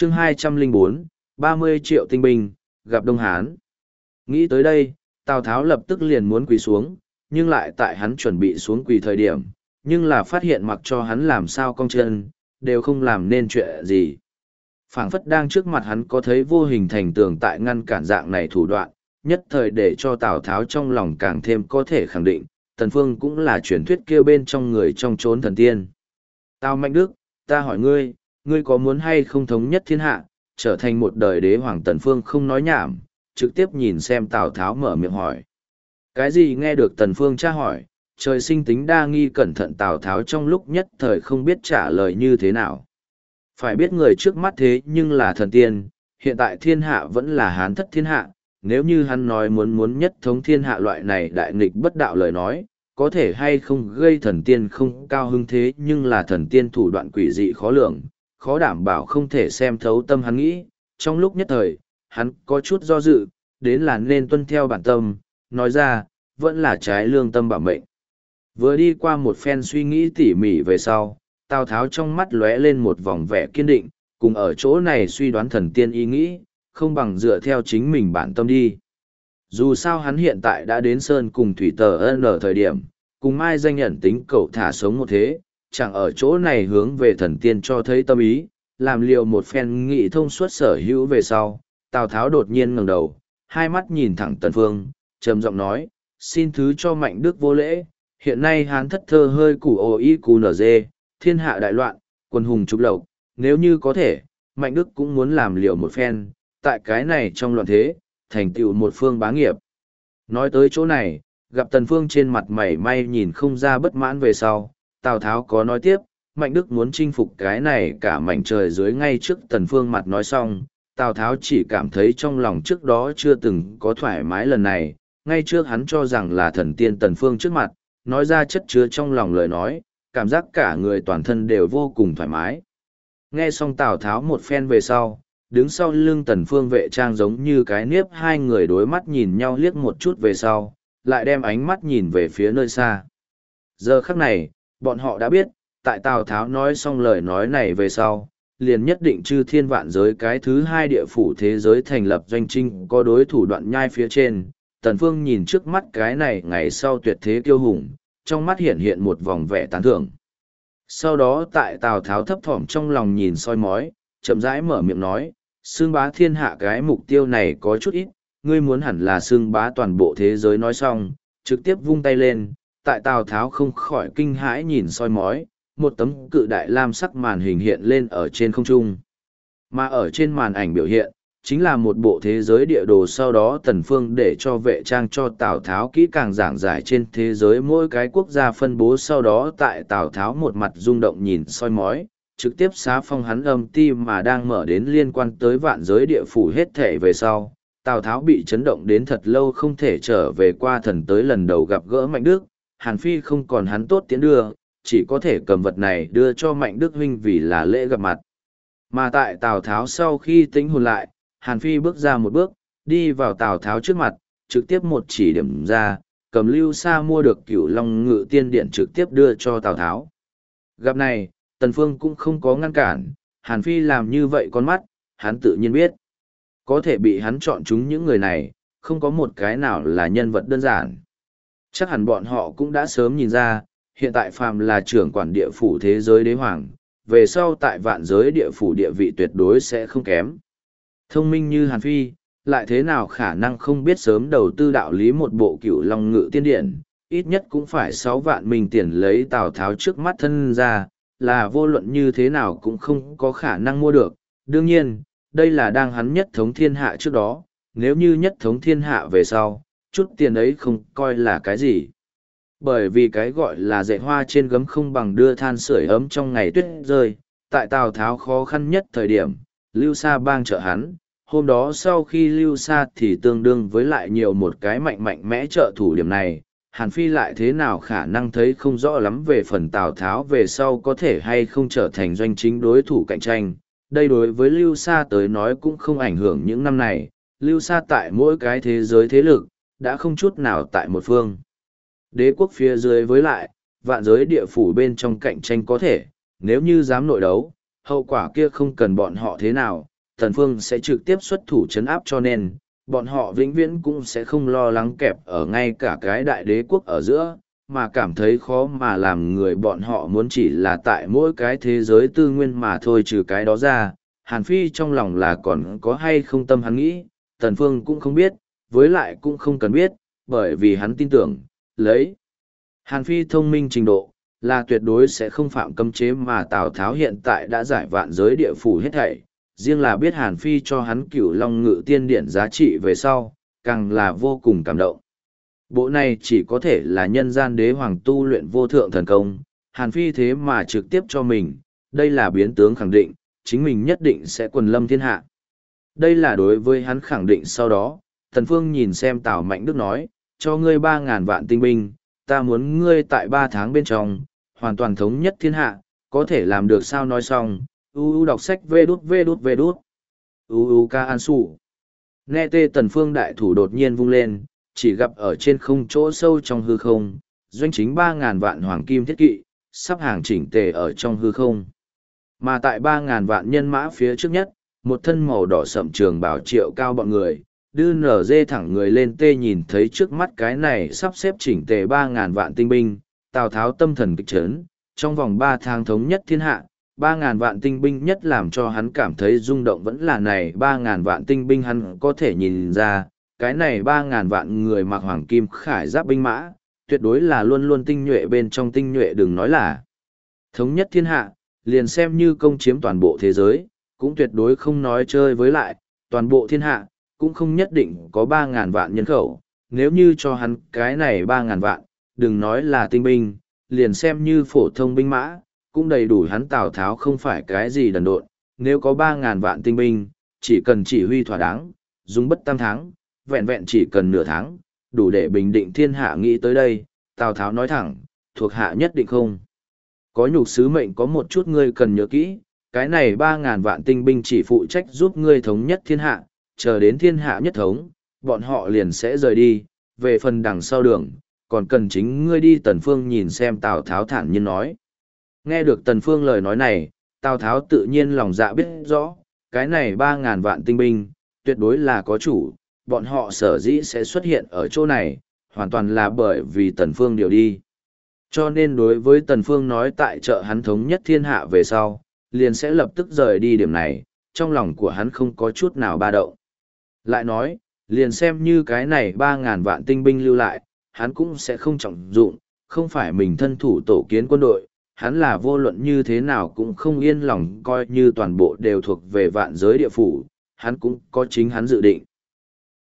chương 204, 30 triệu tinh binh, gặp Đông Hán. Nghĩ tới đây, Tào Tháo lập tức liền muốn quỳ xuống, nhưng lại tại hắn chuẩn bị xuống quỳ thời điểm, nhưng là phát hiện mặc cho hắn làm sao cong chân, đều không làm nên chuyện gì. Phảng phất đang trước mặt hắn có thấy vô hình thành tường tại ngăn cản dạng này thủ đoạn, nhất thời để cho Tào Tháo trong lòng càng thêm có thể khẳng định, Tần Phương cũng là truyền thuyết kia bên trong người trong chốn thần tiên. Tào Mạnh Đức, ta hỏi ngươi, ngươi có muốn hay không thống nhất thiên hạ, trở thành một đời đế hoàng? Tần Phương không nói nhảm, trực tiếp nhìn xem Tào Tháo mở miệng hỏi. Cái gì? Nghe được Tần Phương tra hỏi, trời sinh tính đa nghi cẩn thận Tào Tháo trong lúc nhất thời không biết trả lời như thế nào. Phải biết người trước mắt thế nhưng là thần tiên, hiện tại thiên hạ vẫn là Hán thất thiên hạ, nếu như hắn nói muốn nhất thống thiên hạ loại này đại nghịch bất đạo lời nói, có thể hay không gây thần tiên không cao hứng, thế nhưng là thần tiên thủ đoạn quỷ dị khó lường, khó đảm bảo không thể xem thấu tâm hắn nghĩ. Trong lúc nhất thời, hắn có chút do dự, đến là nên tuân theo bản tâm, nói ra, vẫn là trái lương tâm bảo mệnh. Vừa đi qua một phen suy nghĩ tỉ mỉ về sau, Tào Tháo trong mắt lóe lên một vòng vẻ kiên định, cùng ở chỗ này suy đoán thần tiên ý nghĩ, không bằng dựa theo chính mình bản tâm đi. Dù sao hắn hiện tại đã đến Sơn cùng Thủy Tờ N ở thời điểm, cùng Mai danh nhận tính cậu thả sống một thế, chẳng ở chỗ này hướng về thần tiên cho thấy tâm ý, làm liều một phen nghị thông suốt sở hữu về sau. Tào Tháo đột nhiên ngẩng đầu, hai mắt nhìn thẳng Tần Phương, trầm giọng nói, xin thứ cho Mạnh Đức vô lễ, hiện nay Hán thất thơ hơi củ ồ y cù nở dê, thiên hạ đại loạn, quân hùng trục lộc, nếu như có thể, Mạnh Đức cũng muốn làm liều một phen, tại cái này trong loạn thế, thành tựu một phương bá nghiệp. Nói tới chỗ này, gặp Tần Phương trên mặt mày may nhìn không ra bất mãn về sau, Tào Tháo có nói tiếp, Mạnh Đức muốn chinh phục cái này cả mảnh trời dưới. Ngay trước Tần Phương mặt nói xong, Tào Tháo chỉ cảm thấy trong lòng trước đó chưa từng có thoải mái lần này, ngay trước hắn cho rằng là thần tiên Tần Phương trước mặt, nói ra chất chứa trong lòng lời nói, cảm giác cả người toàn thân đều vô cùng thoải mái. Nghe xong Tào Tháo một phen về sau, đứng sau lưng Tần Phương vệ trang giống như cái niếp, hai người đối mắt nhìn nhau liếc một chút về sau, lại đem ánh mắt nhìn về phía nơi xa. Giờ khắc này, bọn họ đã biết, tại Tào Tháo nói xong lời nói này về sau, liền nhất định chư thiên vạn giới cái thứ hai địa phủ thế giới thành lập doanh trinh có đối thủ đoạn nhai phía trên. Tần Phương nhìn trước mắt cái này ngày sau tuyệt thế kiêu hùng, trong mắt hiện hiện một vòng vẻ tán thưởng. Sau đó tại Tào Tháo thấp thỏm trong lòng nhìn soi mói, chậm rãi mở miệng nói, xưng bá thiên hạ cái mục tiêu này có chút ít, ngươi muốn hẳn là xưng bá toàn bộ thế giới. Nói xong, trực tiếp vung tay lên, tại Tào Tháo không khỏi kinh hãi nhìn soi mói, một tấm cự đại lam sắc màn hình hiện lên ở trên không trung. Mà ở trên màn ảnh biểu hiện, chính là một bộ thế giới địa đồ. Sau đó Tần Phương để cho vệ trang cho Tào Tháo kỹ càng giảng giải trên thế giới mỗi cái quốc gia phân bố. Sau đó tại Tào Tháo một mặt rung động nhìn soi mói, trực tiếp xá phong hắn âm ti mà đang mở đến liên quan tới vạn giới địa phủ hết thể về sau. Tào Tháo bị chấn động đến thật lâu không thể trở về qua thần, tới lần đầu gặp gỡ Mạnh Đức, Hàn Phi không còn hắn tốt tiến đưa, chỉ có thể cầm vật này đưa cho Mạnh Đức huynh vì là lễ gặp mặt. Mà tại Tào Tháo sau khi tĩnh hồn lại, Hàn Phi bước ra một bước, đi vào Tào Tháo trước mặt, trực tiếp một chỉ điểm ra, cầm Lưu Sa mua được Cửu Long Ngự Tiên Điện trực tiếp đưa cho Tào Tháo. Gặp này, Tần Phương cũng không có ngăn cản, Hàn Phi làm như vậy con mắt, hắn tự nhiên biết. Có thể bị hắn chọn chúng những người này, không có một cái nào là nhân vật đơn giản. Chắc hẳn bọn họ cũng đã sớm nhìn ra, hiện tại phàm là trưởng quản địa phủ thế giới đế hoàng, về sau tại vạn giới địa phủ địa vị tuyệt đối sẽ không kém. Thông minh như Hàn Phi, lại thế nào khả năng không biết sớm đầu tư đạo lý một bộ Cửu Long Ngự Tiên Điện, ít nhất cũng phải 6 vạn mình tiền lấy Tào Tháo trước mắt thân ra, là vô luận như thế nào cũng không có khả năng mua được. Đương nhiên, đây là đang hắn nhất thống thiên hạ trước đó, nếu như nhất thống thiên hạ về sau, chút tiền ấy không coi là cái gì. Bởi vì cái gọi là dạy hoa trên gấm không bằng đưa than sưởi ấm trong ngày tuyết rơi, tại Tào Tháo khó khăn nhất thời điểm, Lưu Sa bang trợ hắn. Hôm đó sau khi Lưu Sa thì tương đương với lại nhiều một cái mạnh mẽ trợ thủ. Điểm này, Hàn Phi lại thế nào khả năng thấy không rõ lắm về phần Tào Tháo về sau có thể hay không trở thành doanh chính đối thủ cạnh tranh. Đây đối với Lưu Sa tới nói cũng không ảnh hưởng. Những năm này, Lưu Sa tại mỗi cái thế giới thế lực, đã không chút nào tại một phương đế quốc phía dưới, với lại, vạn giới địa phủ bên trong cạnh tranh có thể, nếu như dám nội đấu, hậu quả kia không cần bọn họ thế nào, Tần Phương sẽ trực tiếp xuất thủ trấn áp cho nên, bọn họ vĩnh viễn cũng sẽ không lo lắng kẹp ở ngay cả cái đại đế quốc ở giữa, mà cảm thấy khó mà làm người bọn họ muốn chỉ là tại mỗi cái thế giới tư nguyên mà thôi. Trừ cái đó ra, Hàn Phi trong lòng là còn có hay không tâm hắn nghĩ, Tần Phương cũng không biết, với lại cũng không cần biết, bởi vì hắn tin tưởng, lấy Hàn Phi thông minh trình độ, là tuyệt đối sẽ không phạm cấm chế mà Tào Tháo hiện tại đã giải vạn giới địa phủ hết thảy. Riêng là biết Hàn Phi cho hắn Cửu Long Ngự Tiên Điển giá trị về sau, càng là vô cùng cảm động. Bộ này chỉ có thể là nhân gian đế hoàng tu luyện vô thượng thần công, Hàn Phi thế mà trực tiếp cho mình, đây là biến tướng khẳng định, chính mình nhất định sẽ quần lâm thiên hạ. Đây là đối với hắn khẳng định. Sau đó, Tần Phương nhìn xem Tào Mạnh Đức nói, cho ngươi 3.000 vạn tinh binh, ta muốn ngươi tại 3 tháng bên trong, hoàn toàn thống nhất thiên hạ, có thể làm được sao? Nói xong, đọc sách vê đút, ca an sủ. Nghe tê Tần Phương đại thủ đột nhiên vung lên, chỉ gặp ở trên không chỗ sâu trong hư không, doanh chính 3.000 vạn hoàng kim thiết kỵ, sắp hàng chỉnh tề ở trong hư không. Mà tại 3.000 vạn nhân mã phía trước nhất, một thân màu đỏ sậm trường bảo Triệu Cao bọn người, đưa nở dê thẳng người lên tê nhìn thấy trước mắt cái này sắp xếp chỉnh tề 3.000 vạn tinh binh, Tào Tháo tâm thần kịch chấn, trong vòng 3 tháng thống nhất thiên hạ, 3.000 vạn tinh binh nhất làm cho hắn cảm thấy rung động vẫn là này 3.000 vạn tinh binh. Hắn có thể nhìn ra, cái này 3.000 vạn người mặc hoàng kim khải giáp binh mã, tuyệt đối là luôn luôn tinh nhuệ bên trong tinh nhuệ, đừng nói là thống nhất thiên hạ, liền xem như công chiếm toàn bộ thế giới, cũng tuyệt đối không nói chơi. Với lại, toàn bộ thiên hạ, cũng không nhất định có 3.000 vạn nhân khẩu, nếu như cho hắn cái này 3.000 vạn, đừng nói là tinh binh, liền xem như phổ thông binh mã, cũng đầy đủ hắn Tào Tháo không phải cái gì đần độn. Nếu có 3.000 vạn tinh binh, chỉ cần chỉ huy thỏa đáng, dùng bất tam tháng, vẹn vẹn chỉ cần nửa tháng, đủ để bình định thiên hạ. Nghĩ tới đây, Tào Tháo nói thẳng, thuộc hạ nhất định không có nhục sứ mệnh. Có một chút ngươi cần nhớ kỹ, cái này 3.000 vạn tinh binh chỉ phụ trách giúp ngươi thống nhất thiên hạ, chờ đến thiên hạ nhất thống, bọn họ liền sẽ rời đi, về phần đằng sau đường, còn cần chính ngươi đi. Tần Phương nhìn xem Tào Tháo thản nhiên nói. Nghe được Tần Phương lời nói này, Tào Tháo tự nhiên lòng dạ biết rõ, cái này 3.000 vạn tinh binh, tuyệt đối là có chủ, bọn họ sở dĩ sẽ xuất hiện ở chỗ này, hoàn toàn là bởi vì Tần Phương điều đi. Cho nên đối với Tần Phương nói tại trợ hắn thống nhất thiên hạ về sau, liền sẽ lập tức rời đi điểm này, trong lòng của hắn không có chút nào ba động. Lại nói, liền xem như cái này 3.000 vạn tinh binh lưu lại, hắn cũng sẽ không trọng dụng, không phải mình thân thủ tổ kiến quân đội, hắn là vô luận như thế nào cũng không yên lòng. Coi như toàn bộ đều thuộc về vạn giới địa phủ, hắn cũng có chính hắn dự định.